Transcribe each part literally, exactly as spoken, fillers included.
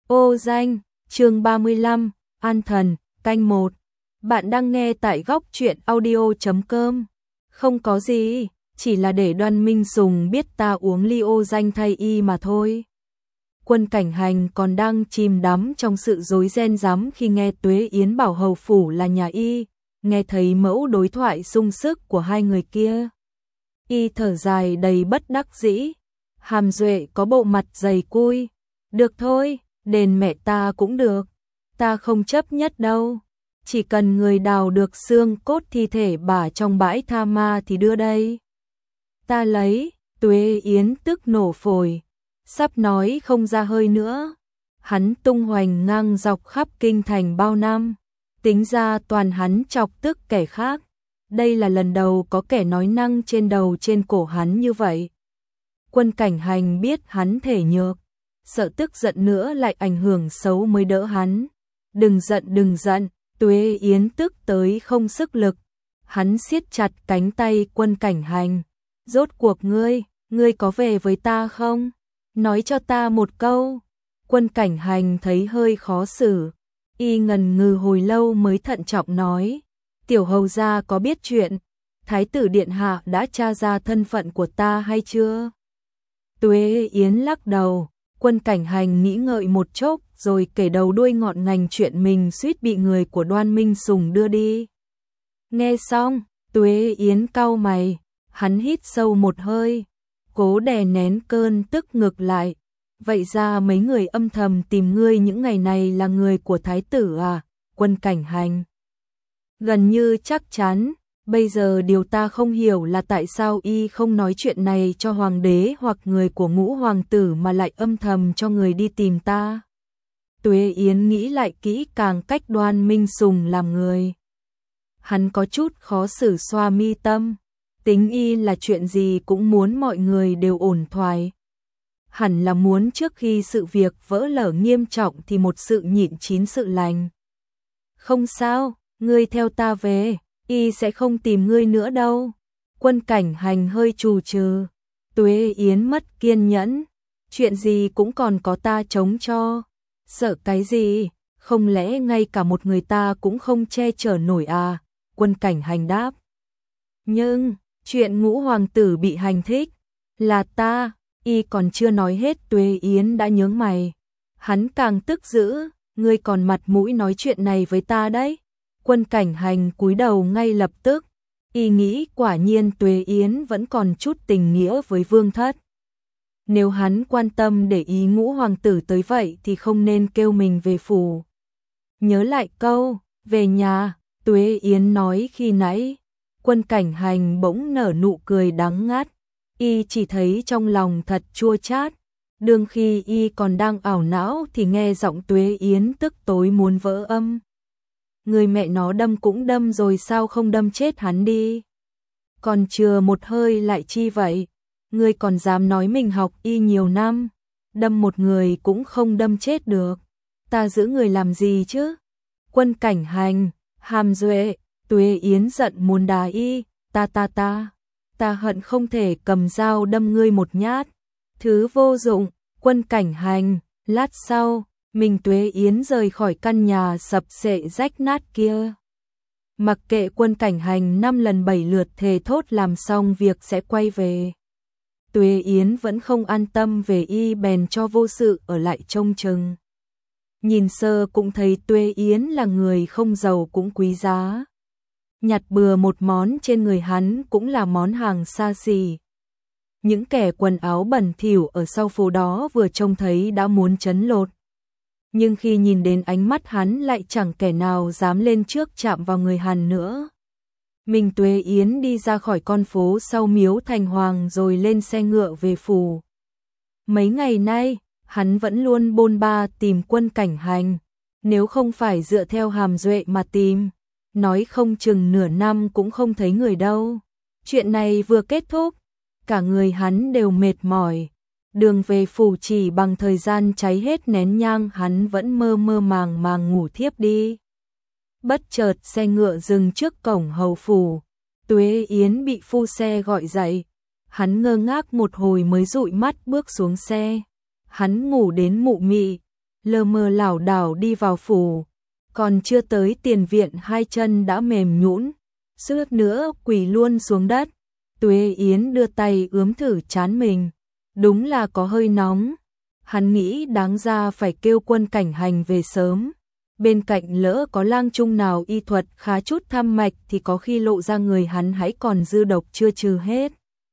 Ô danh, chương ba mươi lăm, An Thần, canh một. Bạn đang nghe tại góc truyện audio chấm com. Không có gì, chỉ là để Đoan Minh Sùng biết ta uống ly ô danh thay y mà thôi. Quân Cảnh Hành còn đang chìm đắm trong sự rối ren rắm khi nghe Tuế Yến bảo hầu phủ là nhà y, nghe thấy mẫu đối thoại sung sức của hai người kia. Y thở dài đầy bất đắc dĩ. Hàm Duệ có bộ mặt dày cui. Được thôi, đền mẹ ta cũng được. Ta không chấp nhất đâu. Chỉ cần người đào được xương cốt thi thể bà trong bãi tha ma thì đưa đây. Ta lấy. Tuế Yến tức nổ phổi, sắp nói không ra hơi nữa. Hắn tung hoành ngang dọc khắp kinh thành bao năm, tính ra toàn hắn chọc tức kẻ khác. Đây là lần đầu có kẻ nói năng trên đầu trên cổ hắn như vậy. Quân Cảnh Hành biết hắn thể nhược, sợ tức giận nữa lại ảnh hưởng xấu mới đỡ hắn. Đừng giận đừng giận, Tuế Yến tức tới không sức lực. Hắn siết chặt cánh tay Quân Cảnh Hành. Rốt cuộc ngươi, ngươi có về với ta không? Nói cho ta một câu. Quân Cảnh Hành thấy hơi khó xử. Y ngần ngừ hồi lâu mới thận trọng nói. Tiểu hầu gia có biết chuyện Thái tử điện hạ đã tra ra thân phận của ta hay chưa? Tuế Yến lắc đầu. Quân Cảnh Hành nghĩ ngợi một chốc rồi kể đầu đuôi ngọn ngành chuyện mình suýt bị người của Đoan Minh Sùng đưa đi. Nghe xong, Tuế Yến cau mày, hắn hít sâu một hơi, cố đè nén cơn tức ngược lại. Vậy ra mấy người âm thầm tìm ngươi những ngày này là người của Thái tử à? Quân Cảnh Hành gần như chắc chắn. Bây giờ điều ta không hiểu là tại sao y không nói chuyện này cho hoàng đế hoặc người của ngũ hoàng tử mà lại âm thầm cho người đi tìm ta. Tuế Yến nghĩ lại kỹ càng cách Đoan Minh Sùng làm người. Hắn có chút khó xử xoa mi tâm. Tính y là chuyện gì cũng muốn mọi người đều ổn thỏa. Hẳn là muốn trước khi sự việc vỡ lở nghiêm trọng thì một sự nhịn chín sự lành. Không sao, ngươi theo ta về. Y sẽ không tìm ngươi nữa đâu. Quân Cảnh Hành hơi trù trừ. Tuế Yến mất kiên nhẫn. Chuyện gì cũng còn có ta chống cho. Sợ cái gì? Không lẽ ngay cả một người ta cũng không che chở nổi à? Quân Cảnh Hành đáp. Nhưng, chuyện ngũ hoàng tử bị hành thích là ta. Y còn chưa nói hết Tuế Yến đã nhướng mày. Hắn càng tức dữ. Ngươi còn mặt mũi nói chuyện này với ta đấy. Quân Cảnh Hành cúi đầu ngay lập tức. Y nghĩ quả nhiên Tuế Yến vẫn còn chút tình nghĩa với Vương Thất. Nếu hắn quan tâm để ý ngũ hoàng tử tới vậy thì không nên kêu mình về phủ. Nhớ lại câu, về nhà, Tuế Yến nói khi nãy. Quân Cảnh Hành bỗng nở nụ cười đắng ngắt. Y chỉ thấy trong lòng thật chua chát. Đương khi Y còn đang ảo não thì nghe giọng Tuế Yến tức tối muốn vỡ âm. Người mẹ nó đâm cũng đâm rồi sao không đâm chết hắn đi? Còn chừa một hơi lại chi vậy? Ngươi còn dám nói mình học y nhiều năm, đâm một người cũng không đâm chết được. Ta giữ người làm gì chứ? Quân Cảnh Hành, Hàm Duệ, Tuế Yến giận muốn đá y, ta ta ta, ta hận không thể cầm dao đâm ngươi một nhát. Thứ vô dụng. Quân Cảnh Hành, lát sau mình Tuế Yến rời khỏi căn nhà sập xệ rách nát kia. Mặc kệ Quân Cảnh Hành năm lần bảy lượt thề thốt làm xong việc sẽ quay về. Tuế Yến vẫn không an tâm về y bèn cho vô sự ở lại trông chừng. Nhìn sơ cũng thấy Tuế Yến là người không giàu cũng quý giá. Nhặt bừa một món trên người hắn cũng là món hàng xa xỉ. Những kẻ quần áo bẩn thỉu ở sau phố đó vừa trông thấy đã muốn chấn lột. Nhưng khi nhìn đến ánh mắt hắn lại chẳng kẻ nào dám lên trước chạm vào người hắn nữa. Mình Tuế Yến đi ra khỏi con phố sau miếu Thành Hoàng rồi lên xe ngựa về phủ. Mấy ngày nay, hắn vẫn luôn bôn ba tìm Quân Cảnh Hành. Nếu không phải dựa theo Hàm Duệ mà tìm, nói không chừng nửa năm cũng không thấy người đâu. Chuyện này vừa kết thúc, cả người hắn đều mệt mỏi. Đường về phủ chỉ bằng thời gian cháy hết nén nhang hắn vẫn mơ mơ màng màng ngủ thiếp đi. Bất chợt xe ngựa dừng trước cổng hầu phủ. Tuế Yến bị phu xe gọi dậy. Hắn ngơ ngác một hồi mới dụi mắt bước xuống xe. Hắn ngủ đến mụ mị. lờ mờ lảo đảo đi vào phủ, còn chưa tới tiền viện hai chân đã mềm nhũn, suýt nữa quỳ luôn xuống đất. Tuế Yến đưa tay ướm thử trán mình, đúng là có hơi nóng. Hắn nghĩ đáng ra phải kêu Quân Cảnh Hành về sớm. Bên cạnh lỡ có lang trung nào y thuật khá chút thăm mạch thì có khi lộ ra người hắn hãy còn dư độc chưa trừ hết.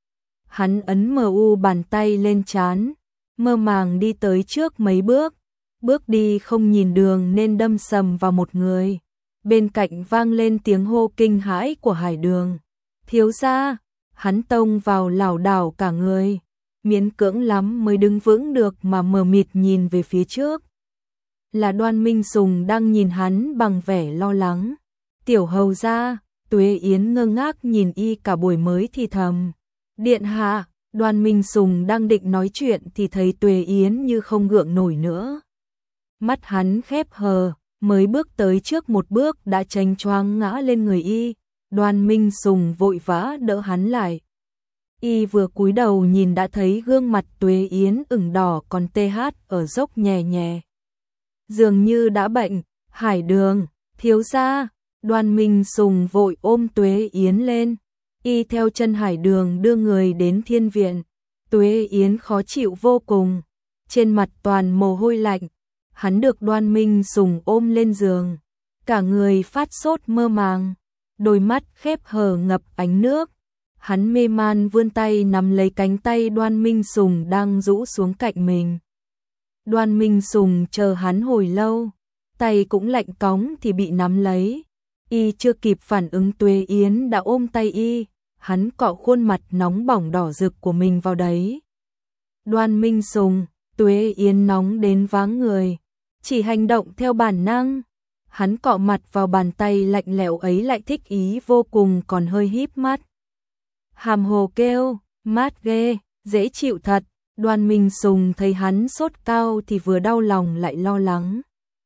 Hắn ấn mờ u bàn tay lên trán, mơ màng đi tới trước mấy bước, bước đi không nhìn đường nên đâm sầm vào một người. Bên cạnh vang lên tiếng hô kinh hãi của Hải Đường. Thiếu gia, hắn tông vào lảo đảo cả người, miễn cưỡng lắm mới đứng vững được mà mờ mịt nhìn về phía trước. Là Đoan Minh Sùng đang nhìn hắn bằng vẻ lo lắng. Tiểu hầu gia, Tuế Yến ngơ ngác nhìn y cả buổi mới thì thầm. Điện hạ, Đoan Minh Sùng đang định nói chuyện thì thấy Tuế Yến như không gượng nổi nữa. Mắt hắn khép hờ, mới bước tới trước một bước đã chênh choáng ngã lên người y. Đoan Minh Sùng vội vã đỡ hắn lại. Y vừa cúi đầu nhìn đã thấy gương mặt Tuế Yến ửng đỏ còn tê hát ở dốc nhè nhè. Dường như đã bệnh. Hải Đường, thiếu gia. Đoan Minh Sùng vội ôm Tuế Yến lên. Y theo chân Hải Đường đưa người đến thiên viện. Tuế Yến khó chịu vô cùng, trên mặt toàn mồ hôi lạnh. Hắn được Đoan Minh Sùng ôm lên giường, cả người phát sốt mơ màng, đôi mắt khép hờ ngập ánh nước. Hắn mê man vươn tay nắm lấy cánh tay Đoan Minh Sùng đang rũ xuống cạnh mình. Đoan Minh Sùng chờ hắn hồi lâu, tay cũng lạnh cóng thì bị nắm lấy. Y chưa kịp phản ứng Tuế Yến đã ôm tay y, hắn cọ khuôn mặt nóng bỏng đỏ rực của mình vào đấy. Đoan Minh Sùng, Tuế Yến nóng đến váng người, chỉ hành động theo bản năng. Hắn cọ mặt vào bàn tay lạnh lẽo ấy lại thích ý vô cùng còn hơi híp mắt. Hàm hồ kêu, mát ghê, dễ chịu thật. Đoan Minh Sùng thấy hắn sốt cao thì vừa đau lòng lại lo lắng.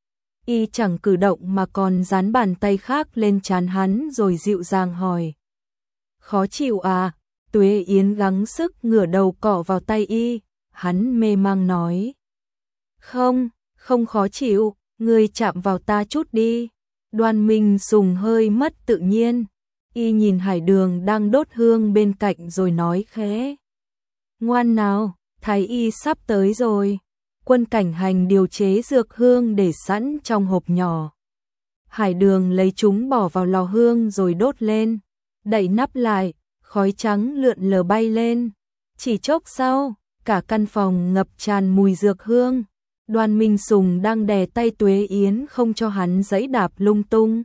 Y chẳng cử động mà còn dán bàn tay khác lên trán hắn rồi dịu dàng hỏi. Khó chịu à? Tuế Yến gắng sức ngửa đầu cọ vào tay y, hắn mê mang nói. Không, không khó chịu, ngươi chạm vào ta chút đi. Đoan Minh Sùng hơi mất tự nhiên. Y nhìn Hải Đường đang đốt hương bên cạnh rồi nói khẽ. Ngoan nào, thái y sắp tới rồi. Quân Cảnh Hành điều chế dược hương để sẵn trong hộp nhỏ. Hải Đường lấy chúng bỏ vào lò hương rồi đốt lên, đậy nắp lại, khói trắng lượn lờ bay lên. Chỉ chốc sau, cả căn phòng ngập tràn mùi dược hương. Đoan Minh Sùng đang đè tay Tuế Yến không cho hắn giẫy đạp lung tung.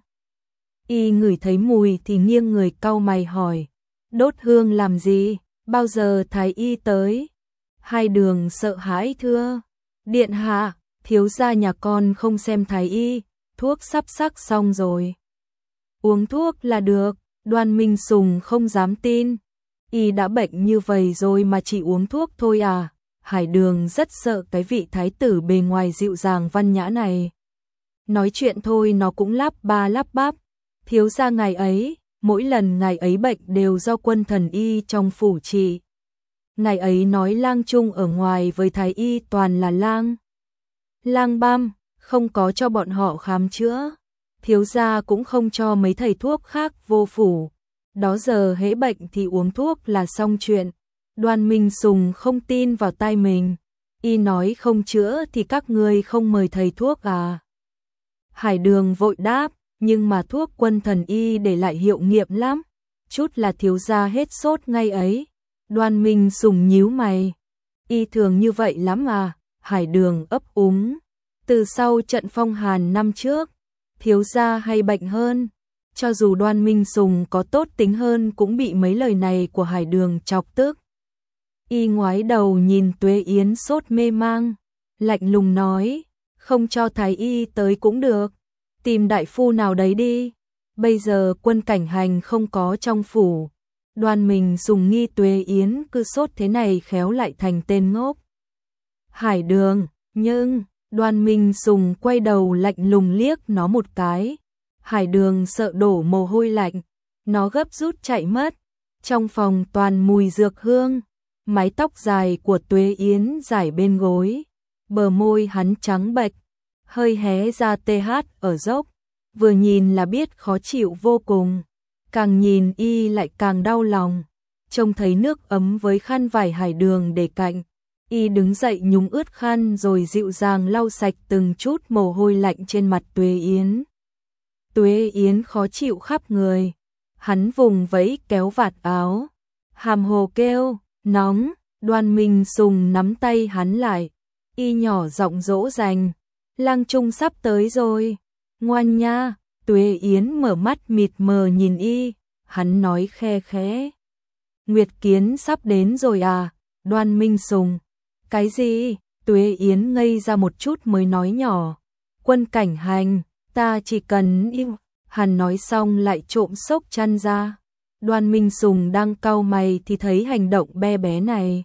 Y ngửi thấy mùi thì nghiêng người cau mày hỏi. Đốt hương làm gì? Bao giờ thái y tới? Hai Đường sợ hãi thưa. Điện hạ, thiếu gia nhà con không xem thái y, thuốc sắp sắc xong rồi. Uống thuốc là được. Đoan Minh Sùng không dám tin. Y đã bệnh như vậy rồi mà chỉ uống thuốc thôi à? Hải Đường rất sợ cái vị thái tử bề ngoài dịu dàng văn nhã này. Nói chuyện thôi nó cũng lắp ba lắp bắp. Thiếu gia ngày ấy, mỗi lần ngày ấy bệnh đều do quân thần y trong phủ trị. Ngày ấy nói lang trung ở ngoài với thái y toàn là lang. Lang băm, không có cho bọn họ khám chữa. Thiếu gia cũng không cho mấy thầy thuốc khác vô phủ. Đó giờ hễ bệnh thì uống thuốc là xong chuyện. Đoan Minh Sùng không tin vào tai mình. Y nói không chữa thì các ngươi không mời thầy thuốc à? Hải Đường vội đáp, nhưng mà thuốc quân thần y để lại hiệu nghiệm lắm. Chút là thiếu gia hết sốt ngay ấy. Đoan Minh Sùng nhíu mày. Y thường như vậy lắm à? Hải Đường ấp úng. Từ sau trận phong hàn năm trước, thiếu gia hay bệnh hơn. Cho dù Đoan Minh Sùng có tốt tính hơn cũng bị mấy lời này của Hải Đường chọc tức. Y ngoái đầu nhìn Tuế Yến sốt mê mang, lạnh lùng nói, không cho thái y tới cũng được, tìm đại phu nào đấy đi. Bây giờ Quân Cảnh Hành không có trong phủ. Đoan Minh Sùng nghi Tuế Yến cứ sốt thế này khéo lại thành tên ngốc. Hải Đường, nhưng Đoan Minh Sùng quay đầu lạnh lùng liếc nó một cái. Hải Đường sợ đổ mồ hôi lạnh, nó gấp rút chạy mất. Trong phòng toàn mùi dược hương, mái tóc dài của Tuế Yến rải bên gối, bờ môi hắn trắng bệch, hơi hé ra tê hát ở dốc, vừa nhìn là biết khó chịu vô cùng, càng nhìn y lại càng đau lòng. Trông thấy nước ấm với khăn vải Hải Đường để cạnh, y đứng dậy nhúng ướt khăn rồi dịu dàng lau sạch từng chút mồ hôi lạnh trên mặt Tuế Yến. Tuế Yến khó chịu khắp người, hắn vùng vẫy kéo vạt áo, hàm hồ kêu, nóng. Đoan Minh Sùng nắm tay hắn lại, y nhỏ giọng dỗ dành, Lang Trung sắp tới rồi, ngoan nha. Tuế Yến mở mắt mịt mờ nhìn y, hắn nói khe khẽ, Nguyệt Kiến sắp đến rồi à? Đoan Minh Sùng, cái gì? Tuế Yến ngây ra một chút mới nói nhỏ, Quân Cảnh Hành, ta chỉ cần yêu. Hắn nói xong lại trộm xốc chăn ra. Đoan Minh Sùng đang cau mày thì thấy hành động bé bé này.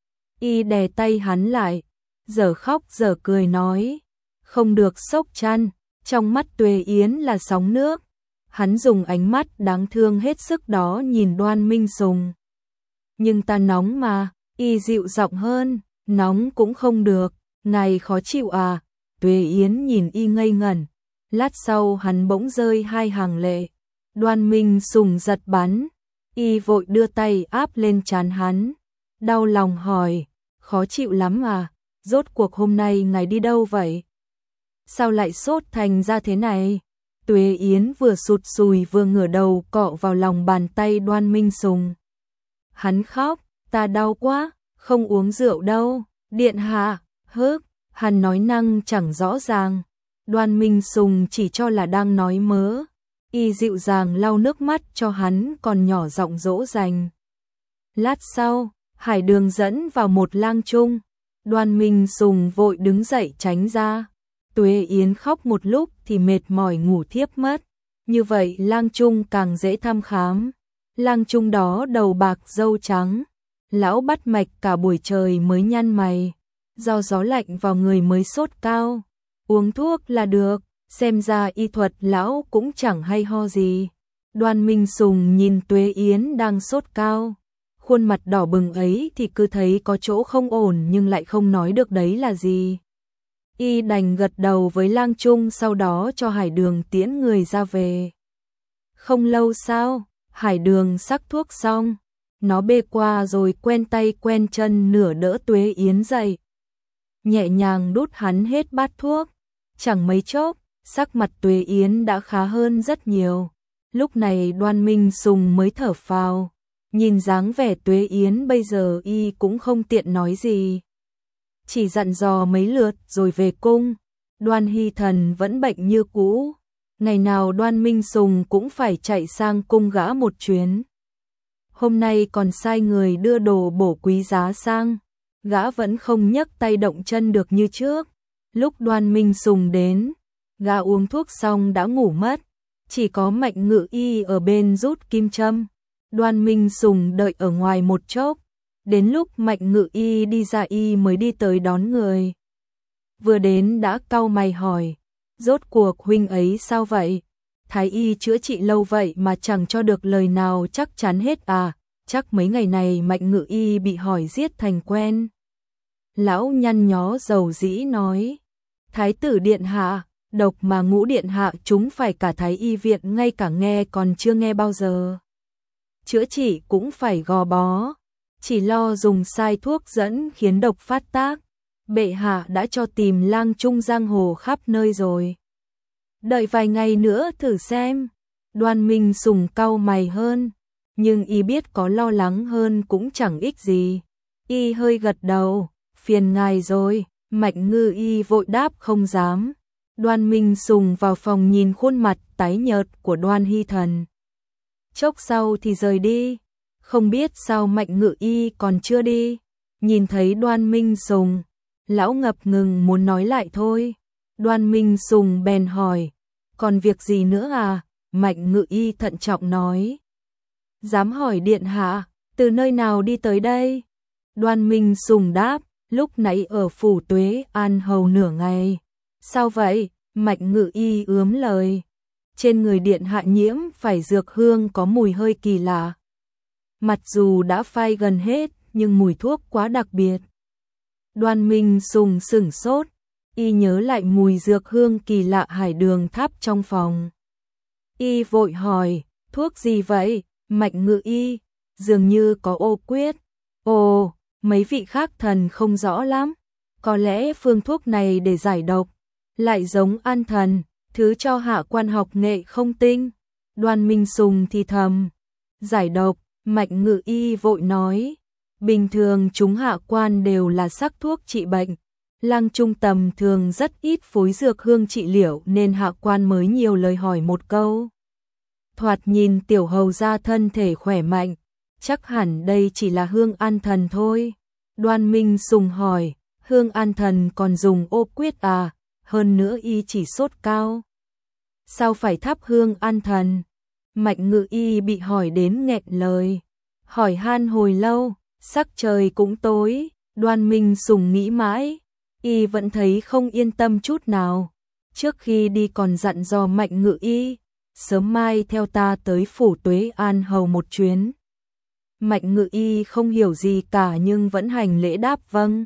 Y đè tay hắn lại, giờ khóc giờ cười nói, không được xốc chăn. Trong mắt Tuế Yến là sóng nước. Hắn dùng ánh mắt đáng thương hết sức đó nhìn Đoan Minh Sùng. Nhưng ta nóng mà. Y dịu giọng hơn, nóng cũng không được, ngài khó chịu à? Tuế Yến nhìn y ngây ngẩn. Lát sau hắn bỗng rơi hai hàng lệ. Đoan Minh Sùng giật bắn, y vội đưa tay áp lên trán hắn, đau lòng hỏi, khó chịu lắm à? Rốt cuộc hôm nay ngài đi đâu vậy? Sao lại sốt thành ra thế này? Tuế Yến vừa sụt sùi vừa ngửa đầu cọ vào lòng bàn tay Đoan Minh Sùng. Hắn khóc, ta đau quá, không uống rượu đâu, điện hạ, hức, hắn nói năng chẳng rõ ràng. Đoan Minh Sùng chỉ cho là đang nói mớ, y dịu dàng lau nước mắt cho hắn còn nhỏ giọng dỗ dành. Lát sau, Hải Đường dẫn vào một lang trung, Đoan Minh Sùng vội đứng dậy tránh ra. Tuế Yến khóc một lúc thì mệt mỏi ngủ thiếp mất, như vậy lang trung càng dễ thăm khám. Lang trung đó đầu bạc râu trắng, lão bắt mạch cả buổi trời mới nhăn mày, do gió lạnh vào người mới sốt cao, uống thuốc là được, xem ra y thuật lão cũng chẳng hay ho gì. Đoan Minh Sùng nhìn Tuế Yến đang sốt cao, khuôn mặt đỏ bừng ấy thì cứ thấy có chỗ không ổn nhưng lại không nói được đấy là gì. Y đành gật đầu với lang trung, sau đó cho Hải Đường tiễn người ra về. Không lâu sau, Hải Đường sắc thuốc xong, nó bê qua rồi quen tay quen chân nửa đỡ Tuế Yến dậy, nhẹ nhàng đút hắn hết bát thuốc. Chẳng mấy chốc, sắc mặt Tuế Yến đã khá hơn rất nhiều. Lúc này Đoan Minh Sùng mới thở phào, nhìn dáng vẻ Tuế Yến bây giờ y cũng không tiện nói gì, chỉ dặn dò mấy lượt rồi về cung. Đoan Hy Thần vẫn bệnh như cũ, ngày nào Đoan Minh Sùng cũng phải chạy sang cung gã một chuyến. Hôm nay còn sai người đưa đồ bổ quý giá sang, gã vẫn không nhấc tay động chân được như trước. Lúc Đoan Minh Sùng đến, gã uống thuốc xong đã ngủ mất, chỉ có Mạnh Ngự Y ở bên rút kim châm. Đoan Minh Sùng đợi ở ngoài một chốc, đến lúc Mạnh Ngự Y đi ra y mới đi tới đón người. Vừa đến đã cau mày hỏi, rốt cuộc huynh ấy sao vậy? Thái y chữa trị lâu vậy mà chẳng cho được lời nào chắc chắn hết à? Chắc mấy ngày này Mạnh Ngự Y bị hỏi giết thành quen. Lão nhăn nhó dầu dĩ nói, Thái tử điện hạ, độc mà Ngũ điện hạ chúng phải cả Thái y viện ngay cả nghe còn chưa nghe bao giờ. Chữa trị cũng phải gò bó, chỉ lo dùng sai thuốc dẫn khiến độc phát tác. Bệ hạ đã cho tìm lang trung giang hồ khắp nơi rồi. Đợi vài ngày nữa thử xem. Đoan Minh Sùng cau mày hơn, nhưng y biết có lo lắng hơn cũng chẳng ích gì. Y hơi gật đầu, phiền ngài rồi. Mạnh Ngự Y vội đáp không dám. Đoan Minh Sùng vào phòng nhìn khuôn mặt tái nhợt của Đoan Hy Thần. Chốc sau thì rời đi, không biết sao Mạnh Ngự Y còn chưa đi. Nhìn thấy Đoan Minh Sùng, lão ngập ngừng muốn nói lại thôi. Đoan Minh Sùng bèn hỏi, còn việc gì nữa à? Mạnh Ngự Y thận trọng nói, dám hỏi điện hạ, từ nơi nào đi tới đây? Đoan Minh Sùng đáp, lúc nãy ở phủ Tuế An hầu nửa ngày. Sao vậy? Mạnh Ngự Y ướm lời, trên người điện hạ nhiễm phải dược hương có mùi hơi kỳ lạ. Mặc dù đã phai gần hết nhưng mùi thuốc quá đặc biệt. Đoan Minh Sùng sửng sốt, Y nhớ lại mùi dược hương kỳ lạ hải đường tháp trong phòng. Y vội hỏi, thuốc gì vậy? Mạnh Ngự Y, dường như có ô quyết. Ồ, mấy vị khác thần không rõ lắm. Có lẽ phương thuốc này để giải độc, lại giống an thần, thứ cho hạ quan học nghệ không tinh. Đoan Minh Sùng thì thầm, giải độc. Mạnh Ngự Y vội nói, bình thường chúng hạ quan đều là sắc thuốc trị bệnh. Lăng trung tầm thường rất ít phối dược hương trị liệu nên hạ quan mới nhiều lời hỏi một câu. Thoạt nhìn tiểu hầu ra thân thể khỏe mạnh, chắc hẳn đây chỉ là hương an thần thôi. Đoan Minh Sùng hỏi, hương an thần còn dùng ô quyết à, hơn nữa y chỉ sốt cao. Sao phải thắp hương an thần? Mạnh Ngự Y bị hỏi đến nghẹn lời. Hỏi han hồi lâu, sắc trời cũng tối, Đoan Minh Sùng nghĩ mãi. Y vẫn thấy không yên tâm chút nào. Trước khi đi còn dặn dò Mạnh Ngự Y, sớm mai theo ta tới phủ Tuế An hầu một chuyến. Mạnh Ngự Y không hiểu gì cả nhưng vẫn hành lễ đáp vâng.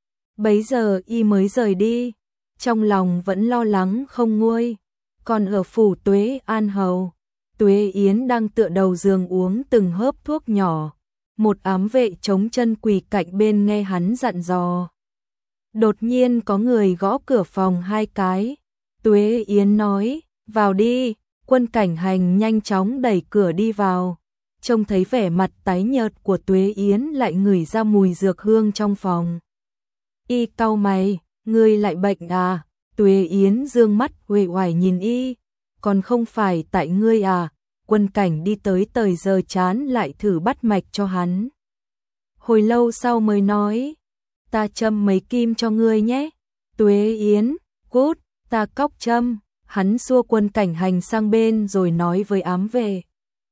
Bấy giờ Y mới rời đi, trong lòng vẫn lo lắng không nguôi. Còn ở phủ Tuế An hầu, Tuế Yến đang tựa đầu giường uống từng hớp thuốc nhỏ. Một ám vệ chống chân quỳ cạnh bên nghe hắn dặn dò. Đột nhiên có người gõ cửa phòng hai cái. Tuế Yến nói, vào đi. Quân Cảnh Hành nhanh chóng đẩy cửa đi vào. Trông thấy vẻ mặt tái nhợt của Tuế Yến lại ngửi ra mùi dược hương trong phòng. Y cau mày, ngươi lại bệnh à? Tuế Yến dương mắt uể oải nhìn Y, còn không phải tại ngươi à? Quân Cảnh đi tới tời giờ chán lại thử bắt mạch cho hắn. Hồi lâu sau mới nói, ta châm mấy kim cho ngươi nhé. Tuế Yến, cút, ta cóc châm. Hắn xua Quân Cảnh Hành sang bên rồi nói với ám vệ,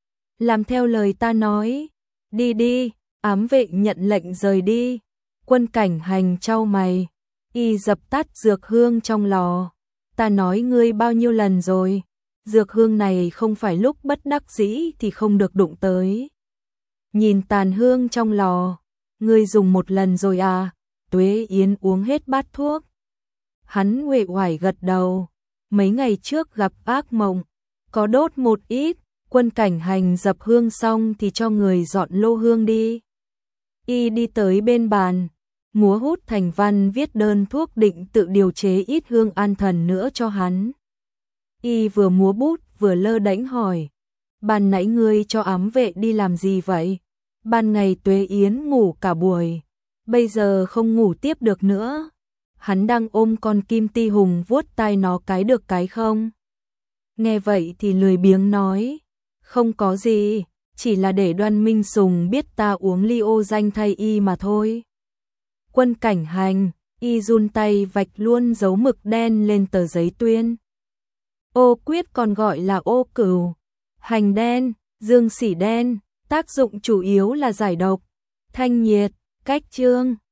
làm theo lời ta nói, đi đi. Ám vệ nhận lệnh rời đi. Quân Cảnh Hành chau mày, Y dập tắt dược hương trong lò. Ta nói ngươi bao nhiêu lần rồi, dược hương này không phải lúc bất đắc dĩ thì không được đụng tới. Nhìn tàn hương trong lò, ngươi dùng một lần rồi à? Tuế Yến uống hết bát thuốc. Hắn uể oải gật đầu. Mấy ngày trước gặp ác mộng, có đốt một ít. Quân Cảnh Hành dập hương xong thì cho người dọn lô hương đi. Y đi tới bên bàn, múa hút thành văn viết đơn thuốc định tự điều chế ít hương an thần nữa cho hắn. Y vừa múa bút vừa lơ đễnh hỏi, ban nãy ngươi cho ám vệ đi làm gì vậy? Ban ngày Tuế Yến ngủ cả buổi, bây giờ không ngủ tiếp được nữa. Hắn đang ôm con kim ti hùng vuốt tai nó cái được cái không? Nghe vậy thì lười biếng nói, không có gì, chỉ là để Đoan Minh Sùng biết ta uống ly ô danh thay y mà thôi. Quân Cảnh Hành, Y run tay vạch luôn dấu mực đen lên tờ giấy tuyên. Ô quyết còn gọi là ô cửu, hành đen, dương sỉ đen, tác dụng chủ yếu là giải độc, thanh nhiệt, cách chương.